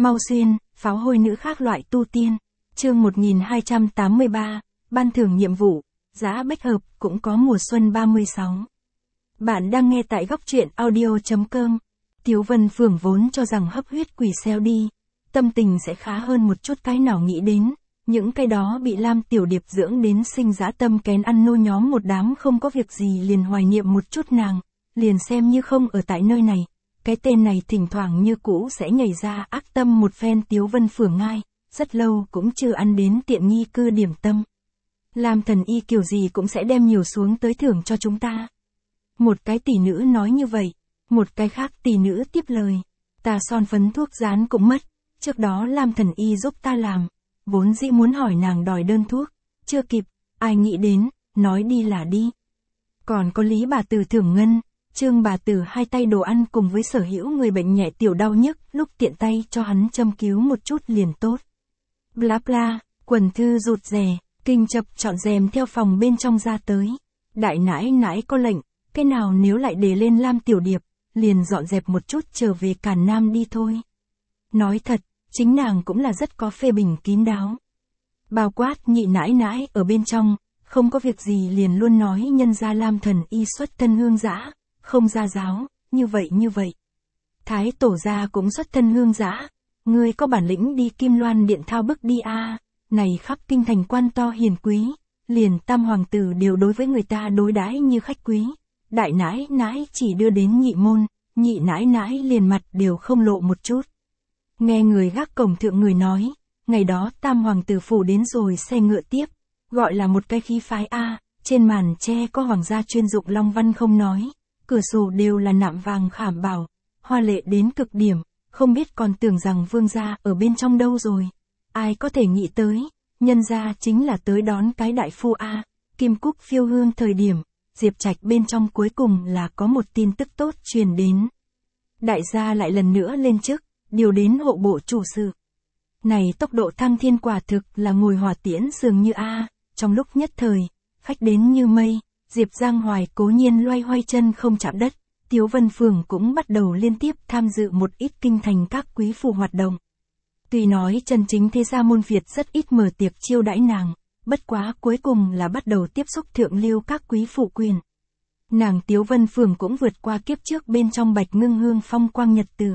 Mau xuyên, pháo hôi nữ khác loại tu tiên. Chương 1283, ban thưởng nhiệm vụ, giá bách hợp cũng có mùa xuân 36. Bạn đang nghe tại góc truyện audio.com. Tiếu Vân Phường vốn cho rằng hấp huyết quỷ xeo đi, tâm tình sẽ khá hơn một chút, cái nào nghĩ đến, những cái đó bị Lam Tiểu Điệp dưỡng đến sinh dã tâm kén ăn nô nhóm một đám không có việc gì liền hoài niệm một chút nàng, liền xem như không ở tại nơi này. Cái tên này thỉnh thoảng như cũ sẽ nhảy ra ác tâm một phen. Tiếu Vân Phường ngai, rất lâu cũng chưa ăn đến tiện nghi cư điểm tâm. Lam thần y kiểu gì cũng sẽ đem nhiều xuống tới thưởng cho chúng ta. Một cái tỷ nữ nói như vậy, một cái khác tỷ nữ tiếp lời. Ta son phấn thuốc dán cũng mất, trước đó Lam thần y giúp ta làm, vốn dĩ muốn hỏi nàng đòi đơn thuốc, chưa kịp, ai nghĩ đến, nói đi là đi. Còn có Lý bà tử thưởng ngân. Trương bà tử hai tay đồ ăn cùng với sở hữu người bệnh nhẹ tiểu đau nhức, lúc tiện tay cho hắn châm cứu một chút liền tốt. Bla bla, quần thư rụt rè, kinh chập chọn rèm theo phòng bên trong ra tới. Đại nãi nãi có lệnh, cái nào nếu lại để lên Lam Tiểu Điệp, liền dọn dẹp một chút trở về Càn Nam đi thôi. Nói thật, chính nàng cũng là rất có phê bình kín đáo. Bao quát nhị nãi nãi ở bên trong, không có việc gì liền luôn nói nhân gia Lam thần y xuất thân hương dã. Không ra giáo, như vậy. Thái tổ gia cũng xuất thân hương dã, ngươi có bản lĩnh đi Kim Loan điện thao bức đi a. Này khắp kinh thành quan to hiền quý, liền tam hoàng tử đều đối với người ta đối đãi như khách quý. Đại nãi nãi chỉ đưa đến nhị môn, nhị nãi nãi liền mặt đều không lộ một chút. Nghe người gác cổng thượng người nói, ngày đó tam hoàng tử phủ đến rồi xe ngựa tiếp, gọi là một cái khí phái a, trên màn tre có hoàng gia chuyên dụng long văn không nói. Cửa sổ đều là nạm vàng khảm bảo, hoa lệ đến cực điểm, không biết còn tưởng rằng vương gia ở bên trong đâu rồi. Ai có thể nghĩ tới, nhân gia chính là tới đón cái đại phu a. Kim Cúc phiêu hương thời điểm, Diệp Trạch bên trong cuối cùng là có một tin tức tốt truyền đến. Đại gia lại lần nữa lên chức, điều đến hộ bộ chủ sự. Này tốc độ thăng thiên quả thực là ngồi hỏa tiễn dường như a. Trong lúc nhất thời, khách đến như mây. Diệp Giang Hoài cố nhiên loay hoay chân không chạm đất, Tiếu Vân Phường cũng bắt đầu liên tiếp tham dự một ít kinh thành các quý phụ hoạt động. Tuy nói chân chính thế gia môn Việt rất ít mở tiệc chiêu đãi nàng, bất quá cuối cùng là bắt đầu tiếp xúc thượng lưu các quý phụ quyền. Nàng Tiếu Vân Phường cũng vượt qua kiếp trước bên trong Bạch Ngưng Hương phong quang nhật tử.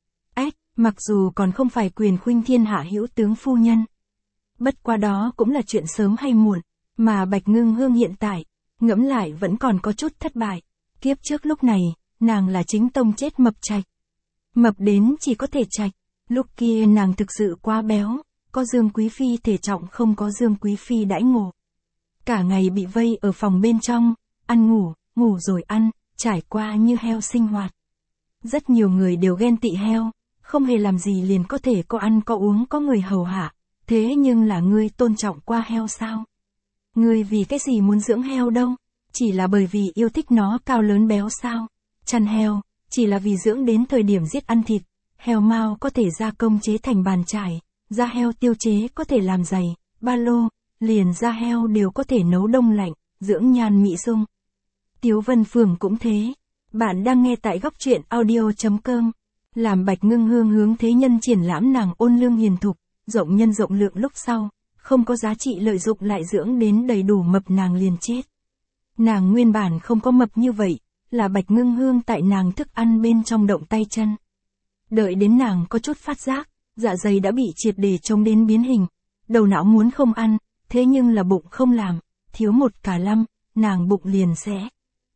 Mặc dù còn không phải quyền khuynh thiên hạ hữu tướng phu nhân. Bất quá đó cũng là chuyện sớm hay muộn, mà Bạch Ngưng Hương hiện tại, ngẫm lại vẫn còn có chút thất bại. Kiếp trước lúc này, nàng là chính tông chết mập trạch. Mập đến chỉ có thể trạch. Lúc kia nàng thực sự quá béo, có Dương Quý Phi thể trọng không có Dương Quý Phi đãi ngộ. Cả ngày bị vây ở phòng bên trong, ăn ngủ rồi ăn, trải qua như heo sinh hoạt. Rất nhiều người đều ghen tị heo, không hề làm gì liền có thể có ăn có uống có người hầu hạ. Thế nhưng là ngươi tôn trọng qua heo sao? Ngươi vì cái gì muốn dưỡng heo đâu? Chỉ là bởi vì yêu thích nó cao lớn béo sao? Chăn heo, chỉ là vì dưỡng đến thời điểm giết ăn thịt. Heo mao có thể gia công chế thành bàn chải, da heo tiêu chế có thể làm giày, ba lô, liền da heo đều có thể nấu đông lạnh, dưỡng nhan mỹ dung. Tiếu Vân Phường cũng thế. Bạn đang nghe tại góc truyện audio.com. Làm Bạch Ngưng Hương hướng thế nhân triển lãm nàng ôn lương hiền thục, rộng nhân rộng lượng lúc sau. Không có giá trị lợi dụng lại dưỡng đến đầy đủ mập nàng liền chết. Nàng nguyên bản không có mập như vậy, là Bạch Ngưng Hương tại nàng thức ăn bên trong động tay chân. Đợi đến nàng có chút phát giác, dạ dày đã bị triệt để chống đến biến hình, đầu não muốn không ăn, thế nhưng là bụng không làm, thiếu một cả lâm, nàng bụng liền sẽ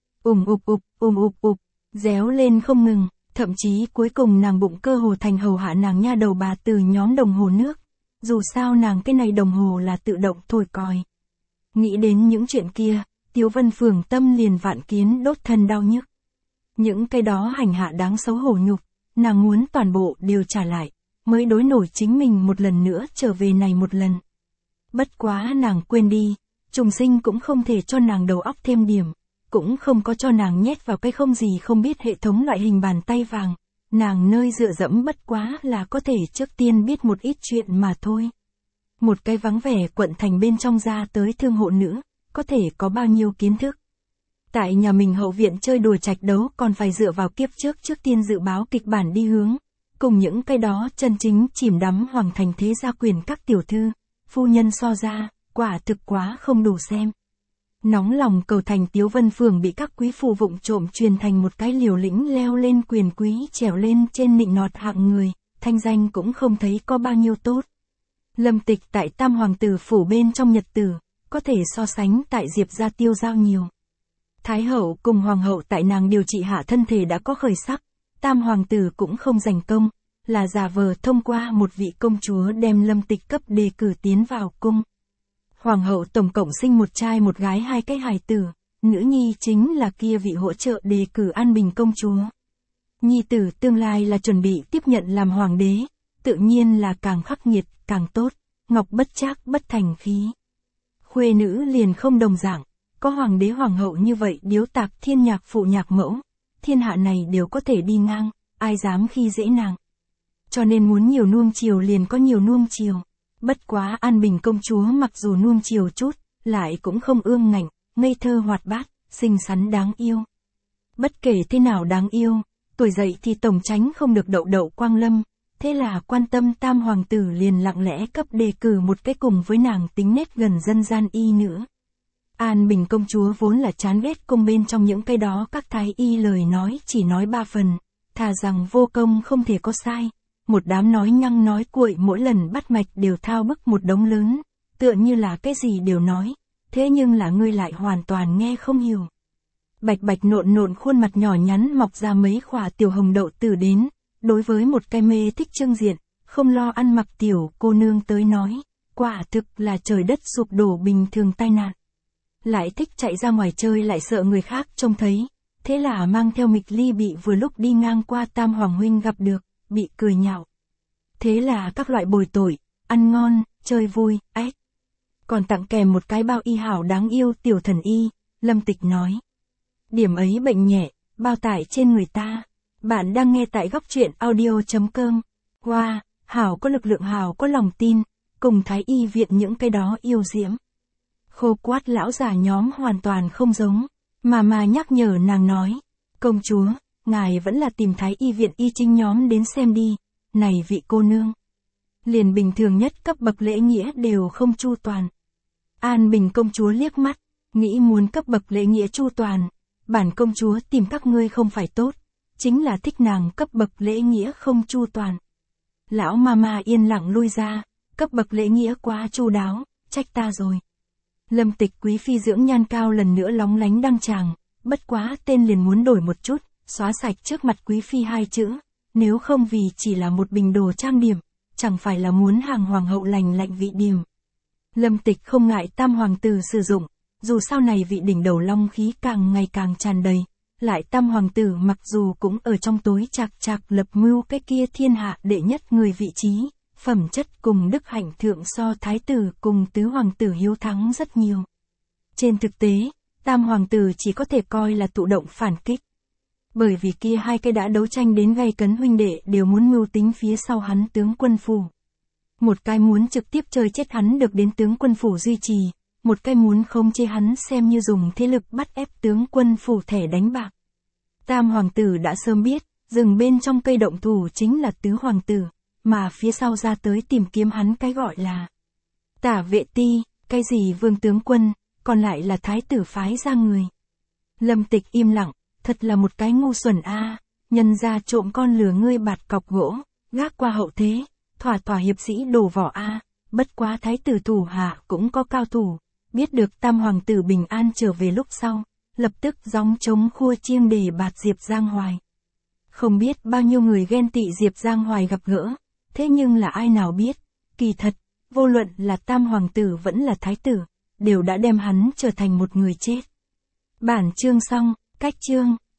réo lên không ngừng, thậm chí cuối cùng nàng bụng cơ hồ thành hầu hạ nàng nha đầu bà từ nhóm đồng hồ nước. Dù sao nàng cái này đồng hồ là tự động thổi còi. Nghĩ đến những chuyện kia, Tiếu Vân Phường tâm liền vạn kiến đốt thân đau nhức. Những cái đó hành hạ đáng xấu hổ nhục, nàng muốn toàn bộ đều trả lại, mới đối nổi chính mình một lần nữa trở về này một lần. Bất quá nàng quên đi, trùng sinh cũng không thể cho nàng đầu óc thêm điểm, cũng không có cho nàng nhét vào cái không gì không biết hệ thống loại hình bàn tay vàng. Nàng nơi dựa dẫm bất quá là có thể trước tiên biết một ít chuyện mà thôi. Một cái vắng vẻ quận thành bên trong ra tới thương hộ nữ, có thể có bao nhiêu kiến thức. Tại nhà mình hậu viện chơi đùa trạch đấu còn phải dựa vào kiếp trước tiên dự báo kịch bản đi hướng. cùng những cái đó chân chính chìm đắm hoàng thành thế gia quyền các tiểu thư, phu nhân so ra, quả thực quá không đủ xem. Nóng lòng cầu thành Tiếu Vân Phường bị các quý phu vụng trộm truyền thành một cái liều lĩnh leo lên quyền quý trèo lên trên nịnh nọt hạng người, thanh danh cũng không thấy có bao nhiêu tốt. Lâm Tịch tại Tam Hoàng tử phủ bên trong nhật tử, có thể so sánh tại Diệp gia tiêu giao nhiều. Thái hậu cùng hoàng hậu tại nàng điều trị hạ thân thể đã có khởi sắc, Tam Hoàng tử cũng không giành công, là giả vờ thông qua một vị công chúa đem Lâm Tịch cấp đề cử tiến vào cung. Hoàng hậu tổng cộng sinh một trai một gái 2 cái hài tử, nữ nhi chính là kia vị hỗ trợ đề cử An Bình công chúa. Nhi tử tương lai là chuẩn bị tiếp nhận làm hoàng đế, tự nhiên là càng khắc nghiệt, càng tốt, ngọc bất trác bất thành khí. Khuê nữ liền không đồng dạng, có hoàng đế hoàng hậu như vậy điếu tạc thiên nhạc phụ nhạc mẫu, thiên hạ này đều có thể đi ngang, ai dám khi dễ nàng. Cho nên muốn nhiều nuông chiều liền có nhiều nuông chiều. Bất quá An Bình công chúa mặc dù nuông chiều chút, lại cũng không ương ngạnh, ngây thơ hoạt bát, xinh xắn đáng yêu. Bất kể thế nào đáng yêu, tuổi dậy thì tổng tránh không được đậu đậu quang lâm, thế là quan tâm Tam Hoàng tử liền lặng lẽ cấp đề cử một cái cùng với nàng tính nết gần dân gian y nữa. An Bình công chúa vốn là chán ghét cung bên trong những cái đó các thái y lời nói chỉ nói 3 phần, thà rằng vô công không thể có sai. Một đám nói nhăng nói cuội mỗi lần bắt mạch đều thao bức một đống lớn, tựa như là cái gì đều nói, thế nhưng là ngươi lại hoàn toàn nghe không hiểu. Bạch bạch nộn nộn khuôn mặt nhỏ nhắn mọc ra mấy khỏa tiểu hồng đậu tử đến, đối với một cái mê thích trưng diện, không lo ăn mặc tiểu cô nương tới nói, quả thực là trời đất sụp đổ bình thường tai nạn. Lại thích chạy ra ngoài chơi lại sợ người khác trông thấy, thế là mang theo Mịch Ly bị vừa lúc đi ngang qua Tam Hoàng huynh gặp được, bị cười nhạo. Thế là các loại bồi tội, ăn ngon, chơi vui, ếch. Còn tặng kèm một cái bao y hảo đáng yêu tiểu thần y, Lâm Tịch nói. Điểm ấy bệnh nhẹ, bao tải trên người ta. Bạn đang nghe tại góc truyện audio.com. Wow, hảo có lực lượng hảo có lòng tin, cùng thái y viện những cái đó yêu diễm. Khô quát lão già nhóm hoàn toàn không giống, mà nhắc nhở nàng nói. Công chúa, ngài vẫn là tìm thái y viện y trinh nhóm đến xem đi, này vị cô nương. Liền bình thường nhất cấp bậc lễ nghĩa đều không chu toàn. An Bình công chúa liếc mắt, nghĩ muốn cấp bậc lễ nghĩa chu toàn, bản công chúa tìm các ngươi không phải tốt, chính là thích nàng cấp bậc lễ nghĩa không chu toàn. Lão mama yên lặng lui ra, cấp bậc lễ nghĩa quá chu đáo, trách ta rồi. Lâm Tịch quý phi dưỡng nhan cao lần nữa lóng lánh đăng tràng, bất quá tên liền muốn đổi một chút, xóa sạch trước mặt quý phi 2 chữ, nếu không vì chỉ là một bình đồ trang điểm, chẳng phải là muốn hàng hoàng hậu lành lạnh vị điềm. Lâm Tịch không ngại Tam Hoàng tử sử dụng, dù sau này vị đỉnh đầu long khí càng ngày càng tràn đầy, lại Tam Hoàng tử mặc dù cũng ở trong tối chạc lập mưu cái kia thiên hạ đệ nhất người vị trí, phẩm chất cùng đức hạnh thượng so thái tử cùng tứ hoàng tử hiếu thắng rất nhiều. Trên thực tế, Tam Hoàng tử chỉ có thể coi là thụ động phản kích. Bởi vì kia 2 cái đã đấu tranh đến gay cấn huynh đệ đều muốn mưu tính phía sau hắn tướng quân phủ. Một cái muốn trực tiếp chơi chết hắn được đến tướng quân phủ duy trì, một cái muốn không chê hắn xem như dùng thế lực bắt ép tướng quân phủ thẻ đánh bạc. Tam Hoàng tử đã sớm biết, rừng bên trong cây động thủ chính là tứ hoàng tử, mà phía sau ra tới tìm kiếm hắn cái gọi là Tả Vệ Ti, cái gì vương tướng quân, còn lại là thái tử phái ra người. Lâm Tịch im lặng, thật là một cái ngu xuẩn a, nhân ra trộm con lừa ngươi bạt cọc gỗ, gác qua hậu thế, thỏa hiệp sĩ đổ vỏ a, bất quá thái tử thủ hạ cũng có cao thủ, biết được Tam Hoàng tử bình an trở về lúc sau, lập tức gióng trống khua chiêng để bạt Diệp Giang Hoài. Không biết bao nhiêu người ghen tị Diệp Giang Hoài gặp gỡ, thế nhưng là ai nào biết, kỳ thật, vô luận là Tam Hoàng tử vẫn là thái tử, đều đã đem hắn trở thành một người chết. Bản chương xong, cách chương.